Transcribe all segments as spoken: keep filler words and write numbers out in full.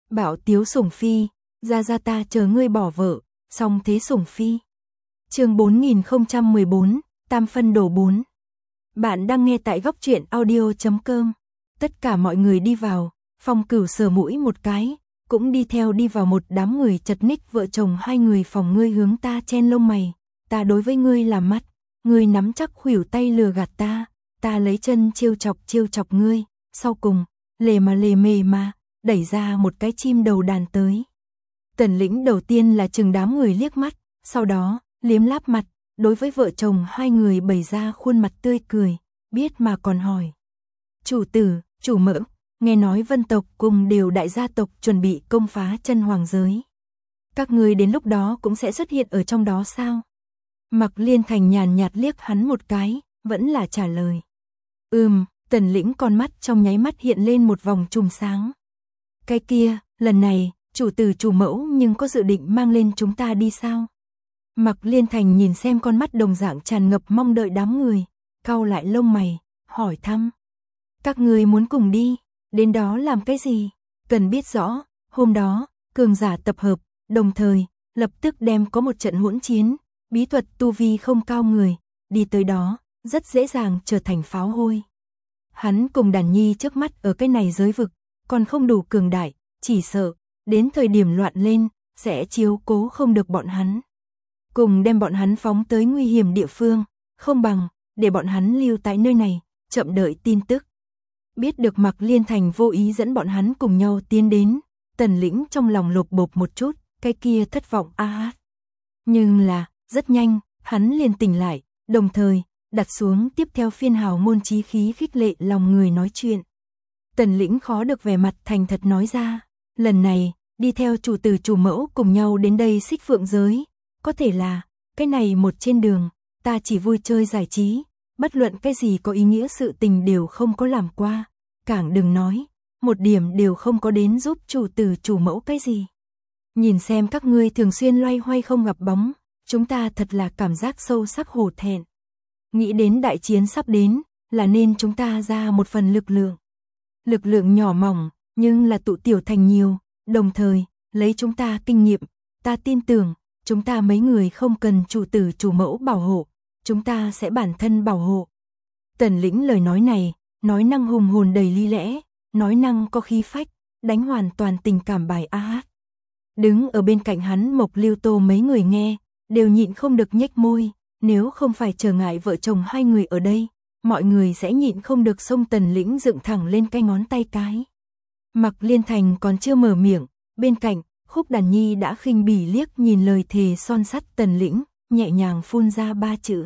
Bảo Tiếu Sủng Phi, ra ra ta chờ ngươi bỏ vợ, song thế Sủng Phi. Chương bốn nghìn không trăm mười bốn, Tam phân đổ bốn. Bạn đang nghe tại góc truyện audio chấm com. Tất cả mọi người đi vào, Phong Cửu sờ mũi một cái, cũng đi theo đi vào một đám người chật ních vợ chồng hai người phòng ngươi hướng ta chen lông mày, ta đối với ngươi làm mắt, ngươi nắm chắc khuỷu tay lừa gạt ta, ta lấy chân trêu chọc trêu chọc ngươi, sau cùng, lề mà lề mề mà, đẩy ra một cái chim đầu đàn tới. Tần Lĩnh đầu tiên là chừng đám người liếc mắt, sau đó, liếm láp mặt, đối với vợ chồng hai người bày ra khuôn mặt tươi cười, biết mà còn hỏi. Chủ tử, chủ mẫu, nghe nói Vân tộc cùng đều đại gia tộc chuẩn bị công phá chân hoàng giới. Các người đến lúc đó cũng sẽ xuất hiện ở trong đó sao? Mặc Liên Thành nhàn nhạt liếc hắn một cái, vẫn là trả lời. Ừm, Tần Lĩnh con mắt trong nháy mắt hiện lên một vòng chùm sáng. Cái kia, lần này, chủ tử chủ mẫu nhưng có dự định mang lên chúng ta đi sao? Mặc Liên Thành nhìn xem con mắt đồng dạng tràn ngập mong đợi đám người, cau lại lông mày, hỏi thăm. Các người muốn cùng đi, đến đó làm cái gì? Cần biết rõ, hôm đó, cường giả tập hợp, đồng thời, lập tức đem có một trận hỗn chiến, bí thuật tu vi không cao người, đi tới đó, rất dễ dàng trở thành pháo hôi. Hắn cùng Đàn Nhi trước mắt ở cái này giới vực, còn không đủ cường đại, chỉ sợ, đến thời điểm loạn lên, sẽ chiếu cố không được bọn hắn. Cùng đem bọn hắn phóng tới nguy hiểm địa phương, không bằng, để bọn hắn lưu tại nơi này, chậm đợi tin tức. Biết được Mặc Liên Thành vô ý dẫn bọn hắn cùng nhau tiến đến, Tần Lĩnh trong lòng lột bột một chút, cái kia thất vọng a hát. Nhưng là, rất nhanh, hắn liền tỉnh lại, đồng thời, đặt xuống tiếp theo phiên hào môn chí khí khích lệ lòng người nói chuyện. Tần Lĩnh khó được vẻ mặt thành thật nói ra, lần này, đi theo chủ tử chủ mẫu cùng nhau đến đây Xích Phượng giới, có thể là, cái này một trên đường, ta chỉ vui chơi giải trí, bất luận cái gì có ý nghĩa sự tình đều không có làm qua, càng đừng nói, một điểm đều không có đến giúp chủ tử chủ mẫu cái gì. Nhìn xem các ngươi thường xuyên loay hoay không gặp bóng, chúng ta thật là cảm giác sâu sắc hổ thẹn. Nghĩ đến đại chiến sắp đến, là nên chúng ta ra một phần lực lượng. Lực lượng nhỏ mỏng, nhưng là tụ tiểu thành nhiều, đồng thời, lấy chúng ta kinh nghiệm, ta tin tưởng, chúng ta mấy người không cần chủ tử chủ mẫu bảo hộ, chúng ta sẽ bản thân bảo hộ. Tần Lĩnh lời nói này, nói năng hùng hồn đầy lý lẽ, nói năng có khí phách, đánh hoàn toàn tình cảm bài a hát. Đứng ở bên cạnh hắn Mộc Lưu Tô mấy người nghe, đều nhịn không được nhếch môi, nếu không phải trở ngại vợ chồng hai người ở đây, mọi người sẽ nhịn không được xông Tần Lĩnh dựng thẳng lên cái ngón tay cái. Mặc Liên Thành còn chưa mở miệng, bên cạnh, Khúc Đàn Nhi đã khinh bỉ liếc nhìn lời thề son sắt Tần Lĩnh, nhẹ nhàng phun ra ba chữ.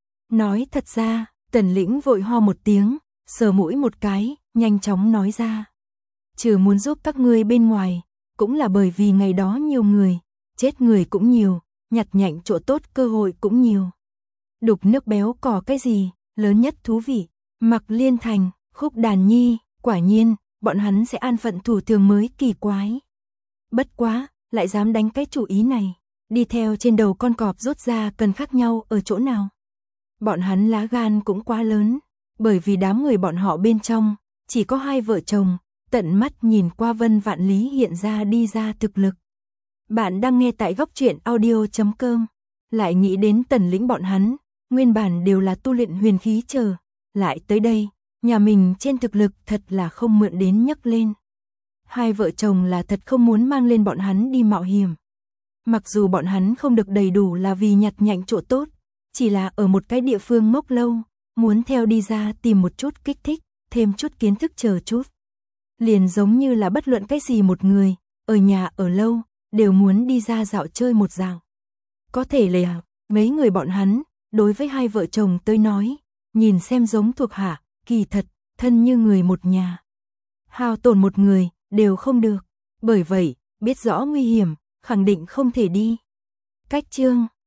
Nói thật ra, Tần Lĩnh vội ho một tiếng, sờ mũi một cái, nhanh chóng nói ra. Trừ muốn giúp các ngươi bên ngoài, cũng là bởi vì ngày đó nhiều người, chết người cũng nhiều, nhặt nhạnh chỗ tốt cơ hội cũng nhiều. Đục nước béo cò cái gì, lớn nhất thú vị, Mặc Liên Thành, Khúc Đàn Nhi, quả nhiên, bọn hắn sẽ an phận thủ thường mới kỳ quái. Bất quá, lại dám đánh cái chủ ý này, đi theo trên đầu con cọp rút ra cần khác nhau ở chỗ nào. Bọn hắn lá gan cũng quá lớn, bởi vì đám người bọn họ bên trong, chỉ có hai vợ chồng, tận mắt nhìn qua Vân Vạn Lý hiện ra đi ra thực lực. Bạn đang nghe tại góc truyện audio chấm com, lại nghĩ đến Tần Lĩnh bọn hắn, nguyên bản đều là tu luyện huyền khí chờ, lại tới đây, nhà mình trên thực lực thật là không mượn đến nhấc lên. Hai vợ chồng là thật không muốn mang lên bọn hắn đi mạo hiểm. Mặc dù bọn hắn không được đầy đủ là vì nhặt nhạnh chỗ tốt, chỉ là ở một cái địa phương ngốc lâu, muốn theo đi ra tìm một chút kích thích, thêm chút kiến thức chờ chút. Liền giống như là bất luận cái gì một người, ở nhà ở lâu, đều muốn đi ra dạo chơi một dạng. Có thể là, mấy người bọn hắn, đối với hai vợ chồng tới nói, nhìn xem giống thuộc hạ, kỳ thật, thân như người một nhà. Hao tổn một người, đều không được. Bởi vậy, biết rõ nguy hiểm, khẳng định không thể đi. Cách chương